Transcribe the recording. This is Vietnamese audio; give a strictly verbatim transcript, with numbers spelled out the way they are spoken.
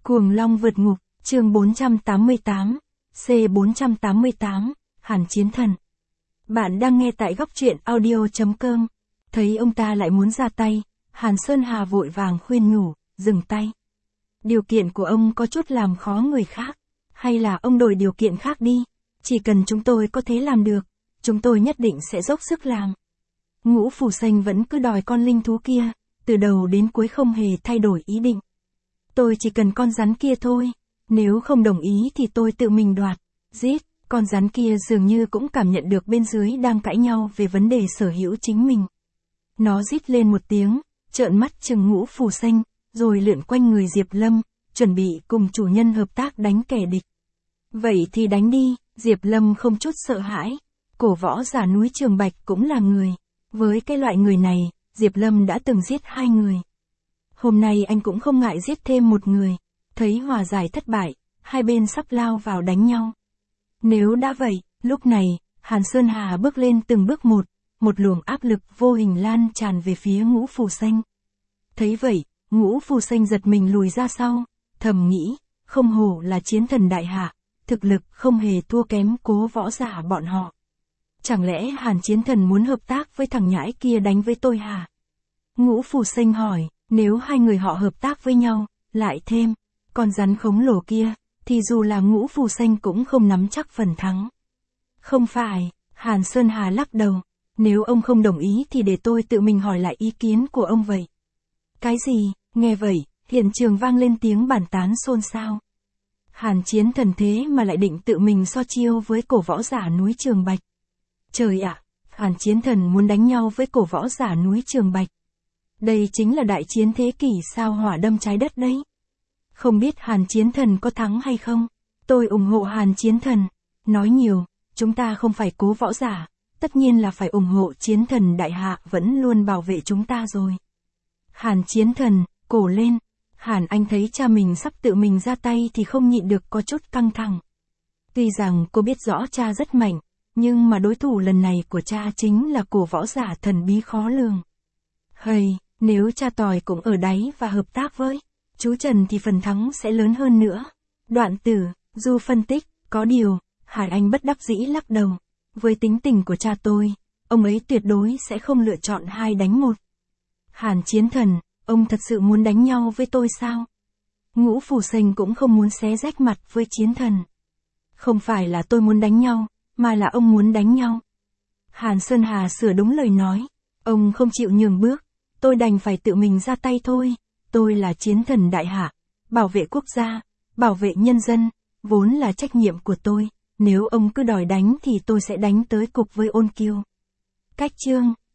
Cuồng Long vượt ngục, chương bốn trăm tám mươi tám, C bốn trăm tám mươi tám, Hàn Chiến Thần. Bạn đang nghe tại góc truyện audio chấm com. Thấy ông ta lại muốn ra tay, Hàn Sơn Hà vội vàng khuyên nhủ, dừng tay. Điều kiện của ông có chút làm khó người khác, hay là ông đổi điều kiện khác đi, chỉ cần chúng tôi có thể làm được, chúng tôi nhất định sẽ dốc sức làm. Ngũ Phù Xanh vẫn cứ đòi con linh thú kia, từ đầu đến cuối không hề thay đổi ý định. Tôi chỉ cần con rắn kia thôi, nếu không đồng ý thì tôi tự mình đoạt, giết. Con rắn kia dường như cũng cảm nhận được bên dưới đang cãi nhau về vấn đề sở hữu chính mình. Nó rít lên một tiếng, trợn mắt trừng Ngũ Phù Xanh, rồi lượn quanh người Diệp Lâm, chuẩn bị cùng chủ nhân hợp tác đánh kẻ địch. Vậy thì đánh đi, Diệp Lâm không chút sợ hãi. Cổ võ giả núi Trường Bạch cũng là người. Với cái loại người này, Diệp Lâm đã từng giết hai người. Hôm nay anh cũng không ngại giết thêm một người. Thấy hòa giải thất bại, hai bên sắp lao vào đánh nhau. Nếu đã vậy, lúc này, Hàn Sơn Hà bước lên từng bước một, một luồng áp lực vô hình lan tràn về phía Ngũ Phù Xanh. Thấy vậy, Ngũ Phù Xanh giật mình lùi ra sau, thầm nghĩ, không hổ là chiến thần đại hạ, thực lực không hề thua kém cố võ giả bọn họ. Chẳng lẽ Hàn Chiến Thần muốn hợp tác với thằng nhãi kia đánh với tôi hả? Ngũ Phù Xanh hỏi, nếu hai người họ hợp tác với nhau, lại thêm con rắn khổng lồ kia, thì dù là Ngũ Phù Xanh cũng không nắm chắc phần thắng. Không phải, Hàn Sơn Hà lắc đầu, nếu ông không đồng ý thì để tôi tự mình hỏi lại ý kiến của ông vậy. Cái gì? Nghe vậy, hiện trường vang lên tiếng bàn tán xôn xao. Hàn Chiến Thần thế mà lại định tự mình so chiêu với cổ võ giả núi Trường Bạch. Trời ạ, Hàn Chiến Thần muốn đánh nhau với cổ võ giả núi Trường Bạch. Đây chính là đại chiến thế kỷ sao hỏa đâm trái đất đấy. Không biết Hàn Chiến Thần có thắng hay không? Tôi ủng hộ Hàn Chiến Thần. Nói nhiều, chúng ta không phải cố võ giả, tất nhiên là phải ủng hộ Chiến Thần đại hạ vẫn luôn bảo vệ chúng ta rồi. Hàn Chiến Thần, cổ lên. Hàn Anh thấy cha mình sắp tự mình ra tay thì không nhịn được có chút căng thẳng. Tuy rằng cô biết rõ cha rất mạnh, nhưng mà đối thủ lần này của cha chính là cổ võ giả thần bí khó lường. Hây, nếu cha Tòi cũng ở đáy và hợp tác với chú Trần thì phần thắng sẽ lớn hơn nữa. Đoạn tử, Du phân tích, có điều, Hàn Anh bất đắc dĩ lắc đầu. Với tính tình của cha tôi, ông ấy tuyệt đối sẽ không lựa chọn hai đánh một. Hàn Chiến Thần, ông thật sự muốn đánh nhau với tôi sao? Ngũ Phù Xanh cũng không muốn xé rách mặt với Chiến Thần. Không phải là tôi muốn đánh nhau, mà là ông muốn đánh nhau. Hàn Sơn Hà sửa đúng lời nói. Ông không chịu nhường bước, tôi đành phải tự mình ra tay thôi. Tôi là Chiến Thần đại hạ, bảo vệ quốc gia, bảo vệ nhân dân, vốn là trách nhiệm của tôi. Nếu ông cứ đòi đánh thì tôi sẽ đánh tới cục với Ôn Kiêu. Cách chương